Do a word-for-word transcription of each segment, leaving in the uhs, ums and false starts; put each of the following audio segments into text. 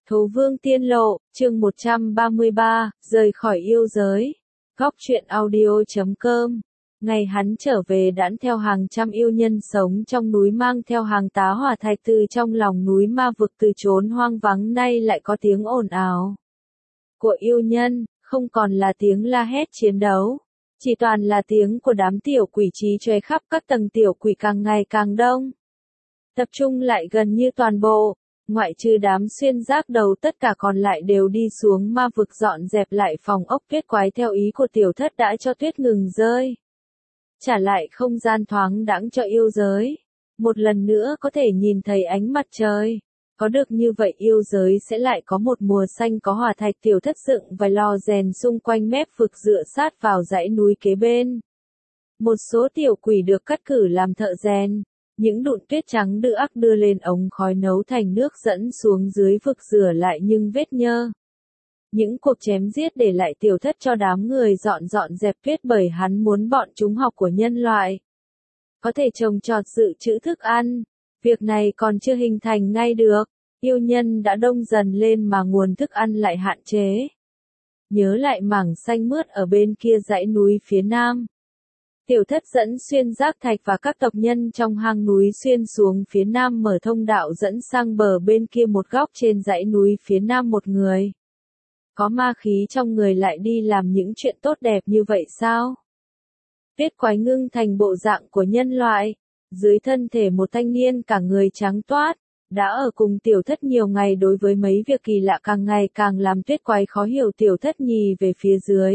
Thố Vương Tiên Lộ, chương một trăm ba mươi ba, rời khỏi yêu giới. Góc truyện audio chấm com. Ngày hắn trở về đãn theo hàng trăm yêu nhân sống trong núi, mang theo hàng tá hỏa thạch từ trong lòng núi ma vực, từ chốn hoang vắng nay lại có tiếng ồn ào của yêu nhân, không còn là tiếng la hét chiến đấu, chỉ toàn là tiếng của đám tiểu quỷ trí chóe khắp các tầng. Tiểu quỷ càng ngày càng đông, tập trung lại gần như toàn bộ. Ngoại trừ đám xuyên giác đầu, tất cả còn lại đều đi xuống ma vực dọn dẹp lại phòng ốc tuyết quái theo ý của tiểu thất, đã cho tuyết ngừng rơi, trả lại không gian thoáng đãng cho yêu giới, một lần nữa có thể nhìn thấy ánh mặt trời. Có được như vậy yêu giới sẽ lại có một mùa xanh có hỏa thạch. Tiểu thất dựng vài lò rèn xung quanh mép vực dựa sát vào dãy núi kế bên. Một số tiểu quỷ được cắt cử làm thợ rèn. Những đụn tuyết trắng đưa ắc đưa lên ống khói nấu thành nước dẫn xuống dưới vực rửa lại nhưng vết nhơ. Những cuộc chém giết để lại tiểu thất cho đám người dọn dọn dẹp tuyết, bởi hắn muốn bọn chúng học của nhân loại, có thể trồng trọt dự trữ thức ăn. Việc này còn chưa hình thành ngay được, yêu nhân đã đông dần lên mà nguồn thức ăn lại hạn chế. Nhớ lại mảng xanh mướt ở bên kia dãy núi phía nam, tiểu thất dẫn xuyên giác thạch và các tộc nhân trong hang núi xuyên xuống phía nam, mở thông đạo dẫn sang bờ bên kia. Một góc trên dãy núi phía nam, một người có ma khí trong người lại đi làm những chuyện tốt đẹp như vậy sao? Tuyết quái ngưng thành bộ dạng của nhân loại, dưới thân thể một thanh niên cả người trắng toát, đã ở cùng tiểu thất nhiều ngày. Đối với mấy việc kỳ lạ càng ngày càng làm tuyết quái khó hiểu, tiểu thất nhì về phía dưới,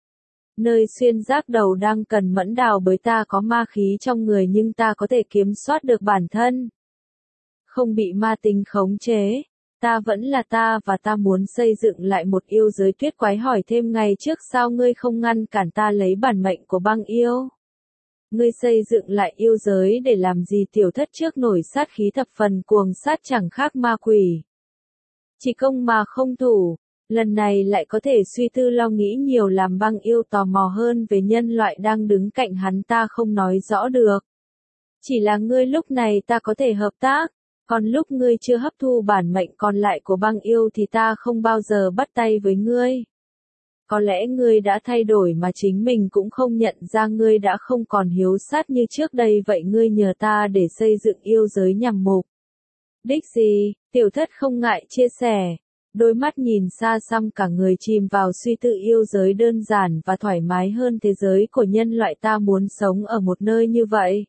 nơi xuyên giác đầu đang cần mẫn đào bới. Ta có ma khí trong người nhưng ta có thể kiểm soát được bản thân, không bị ma tính khống chế. Ta vẫn là ta và ta muốn xây dựng lại một yêu giới. Tuyết quái hỏi thêm, ngày trước sao ngươi không ngăn cản ta lấy bản mệnh của băng yêu? Ngươi xây dựng lại yêu giới để làm gì? Tiểu thất trước nổi sát khí thập phần cuồng sát, chẳng khác ma quỷ, chỉ công mà không thủ. Lần này lại có thể suy tư lo nghĩ nhiều, làm băng yêu tò mò hơn về nhân loại đang đứng cạnh hắn. Ta không nói rõ được, chỉ là ngươi lúc này ta có thể hợp tác, còn lúc ngươi chưa hấp thu bản mệnh còn lại của băng yêu thì ta không bao giờ bắt tay với ngươi. Có lẽ ngươi đã thay đổi mà chính mình cũng không nhận ra. Ngươi đã không còn hiếu sát như trước đây. Vậy ngươi nhờ ta để xây dựng yêu giới nhằm mục đích gì? Tiểu thất không ngại chia sẻ, đôi mắt nhìn xa xăm, cả người chìm vào suy tư. Yêu giới đơn giản và thoải mái hơn thế giới của nhân loại. Ta muốn sống ở một nơi như vậy.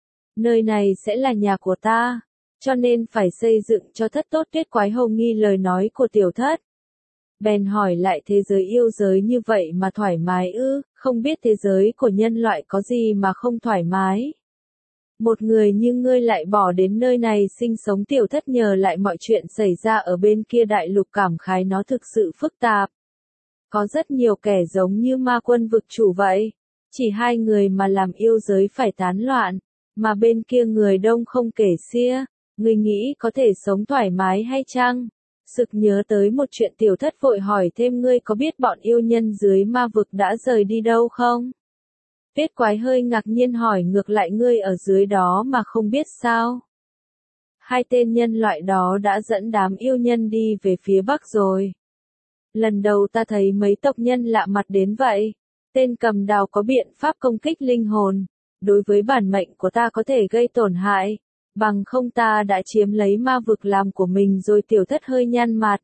Nơi này sẽ là nhà của ta, cho nên phải xây dựng cho thất tốt. Tuyết quái hồng nghi lời nói của tiểu thất, bèn hỏi lại, thế giới yêu giới như vậy mà thoải mái ư? Không biết thế giới của nhân loại có gì mà không thoải mái? Một người như ngươi lại bỏ đến nơi này sinh sống. Tiểu thất nhờ lại mọi chuyện xảy ra ở bên kia đại lục, cảm khái nó thực sự phức tạp. Có rất nhiều kẻ giống như ma quân vực chủ vậy. Chỉ hai người mà làm yêu giới phải tán loạn, mà bên kia người đông không kể xiết. Ngươi nghĩ có thể sống thoải mái hay chăng? Sực nhớ tới một chuyện, tiểu thất vội hỏi thêm, ngươi có biết bọn yêu nhân dưới ma vực đã rời đi đâu không? Tuyết quái hơi ngạc nhiên hỏi ngược lại, ngươi ở dưới đó mà không biết sao? Hai tên nhân loại đó đã dẫn đám yêu nhân đi về phía bắc rồi. Lần đầu ta thấy mấy tộc nhân lạ mặt đến vậy. Tên cầm đào có biện pháp công kích linh hồn, đối với bản mệnh của ta có thể gây tổn hại, bằng không ta đã chiếm lấy ma vực làm của mình rồi. Tiểu thất hơi nhăn mặt,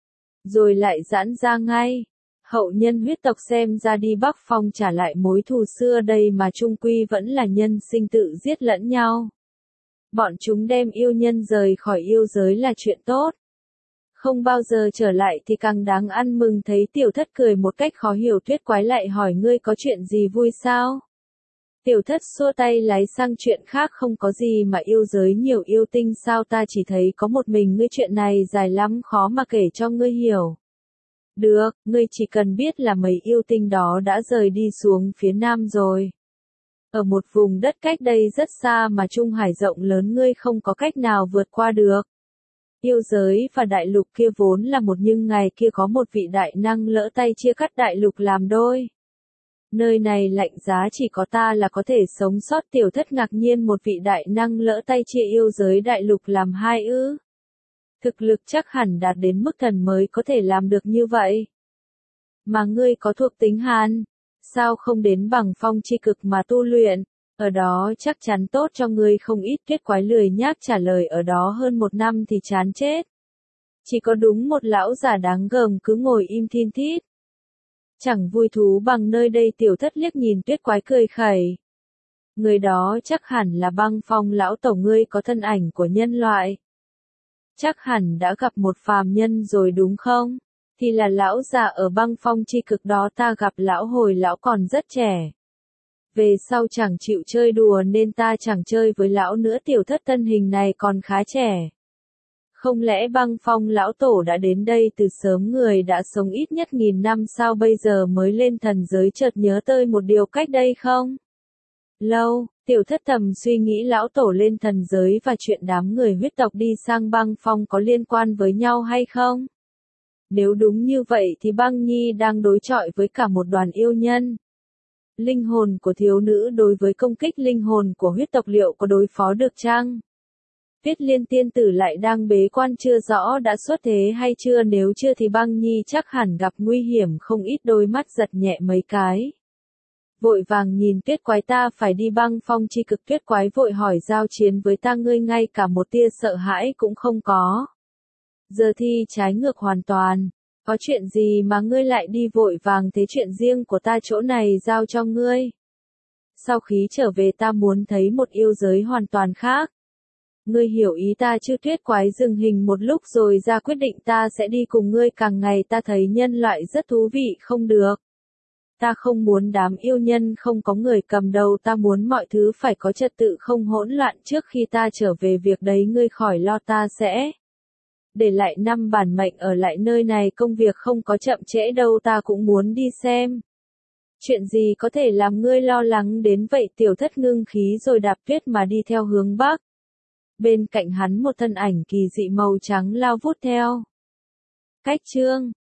rồi lại giãn ra ngay. Hậu nhân huyết tộc xem ra đi Bắc Phong trả lại mối thù xưa đây mà chung quy vẫn là nhân sinh tự giết lẫn nhau. Bọn chúng đem yêu nhân rời khỏi yêu giới là chuyện tốt, không bao giờ trở lại thì càng đáng ăn mừng. Thấy tiểu thất cười một cách khó hiểu, tuyết quái lại hỏi, ngươi có chuyện gì vui sao? Tiểu thất xua tay lái sang chuyện khác, không có gì mà yêu giới nhiều yêu tinh sao? Ta chỉ thấy có một mình ngươi, chuyện này dài lắm khó mà kể cho ngươi hiểu. Được, ngươi chỉ cần biết là mấy yêu tinh đó đã rời đi xuống phía nam rồi. Ở một vùng đất cách đây rất xa mà Trung Hải rộng lớn, ngươi không có cách nào vượt qua được. Yêu giới và đại lục kia vốn là một, nhưng ngày kia có một vị đại năng lỡ tay chia cắt đại lục làm đôi. Nơi này lạnh giá, chỉ có ta là có thể sống sót. Tiểu thất ngạc nhiên, một vị đại năng lỡ tay chia yêu giới đại lục làm hai ư? Thực lực chắc hẳn đạt đến mức thần mới có thể làm được như vậy. Mà ngươi có thuộc tính hàn, sao không đến bằng phong chi cực mà tu luyện, ở đó chắc chắn tốt cho ngươi không ít. Tuyết Quái lười nhác trả lời, ở đó hơn một năm thì chán chết. Chỉ có đúng một lão già đáng gờm cứ ngồi im thin thít. Chẳng vui thú bằng nơi đây. Tiểu Thất liếc nhìn Tuyết Quái cười khẩy. Người đó chắc hẳn là Băng Phong lão tổ. Ngươi có thân ảnh của nhân loại. Chắc hẳn đã gặp một phàm nhân rồi đúng không? Thì là lão già ở Băng Phong chi cực đó. Ta gặp lão hồi lão còn rất trẻ. Về sau chẳng chịu chơi đùa nên ta chẳng chơi với lão nữa. Tiểu Thất thân hình này còn khá trẻ. Không lẽ Băng Phong lão tổ đã đến đây từ sớm? Người đã sống ít nhất nghìn năm sao bây giờ mới lên thần giới? Chợt nhớ tới một điều cách đây không lâu, Tiểu Thất thầm suy nghĩ lão tổ lên thần giới và chuyện đám người huyết tộc đi sang Băng Phong có liên quan với nhau hay không? Nếu đúng như vậy thì Băng Nhi đang đối chọi với cả một đoàn yêu nhân. Linh hồn của thiếu nữ đối với công kích linh hồn của huyết tộc liệu có đối phó được chăng? Tuyết Liên tiên tử lại đang bế quan, chưa rõ đã xuất thế hay chưa. Nếu chưa thì Băng Nhi chắc hẳn gặp nguy hiểm không ít. Đôi mắt giật nhẹ mấy cái. Vội vàng nhìn Tuyết Quái, ta phải đi Băng Phong chi cực. Tuyết Quái vội hỏi, giao chiến với ta ngươi ngay cả một tia sợ hãi cũng không có. Giờ thì trái ngược hoàn toàn. Có chuyện gì mà ngươi lại đi vội vàng thế? Chuyện riêng của ta chỗ này giao cho ngươi. Sau khi trở về ta muốn thấy một yêu giới hoàn toàn khác. Ngươi hiểu ý ta chứ? Tuyết Quái dừng hình một lúc rồi ra quyết định, ta sẽ đi cùng ngươi. Càng ngày ta thấy nhân loại rất thú vị. Không được. Ta không muốn đám yêu nhân không có người cầm đầu. Ta muốn mọi thứ phải có trật tự không hỗn loạn. Trước khi ta trở về việc đấy ngươi khỏi lo, ta sẽ để lại năm bản mệnh ở lại nơi này. Công việc không có chậm trễ đâu. Ta cũng muốn đi xem. Chuyện gì có thể làm ngươi lo lắng đến vậy? Tiểu Thất ngưng khí rồi đạp tuyết mà đi theo hướng bắc. Bên cạnh hắn một thân ảnh kỳ dị màu trắng lao vút theo. Cách chương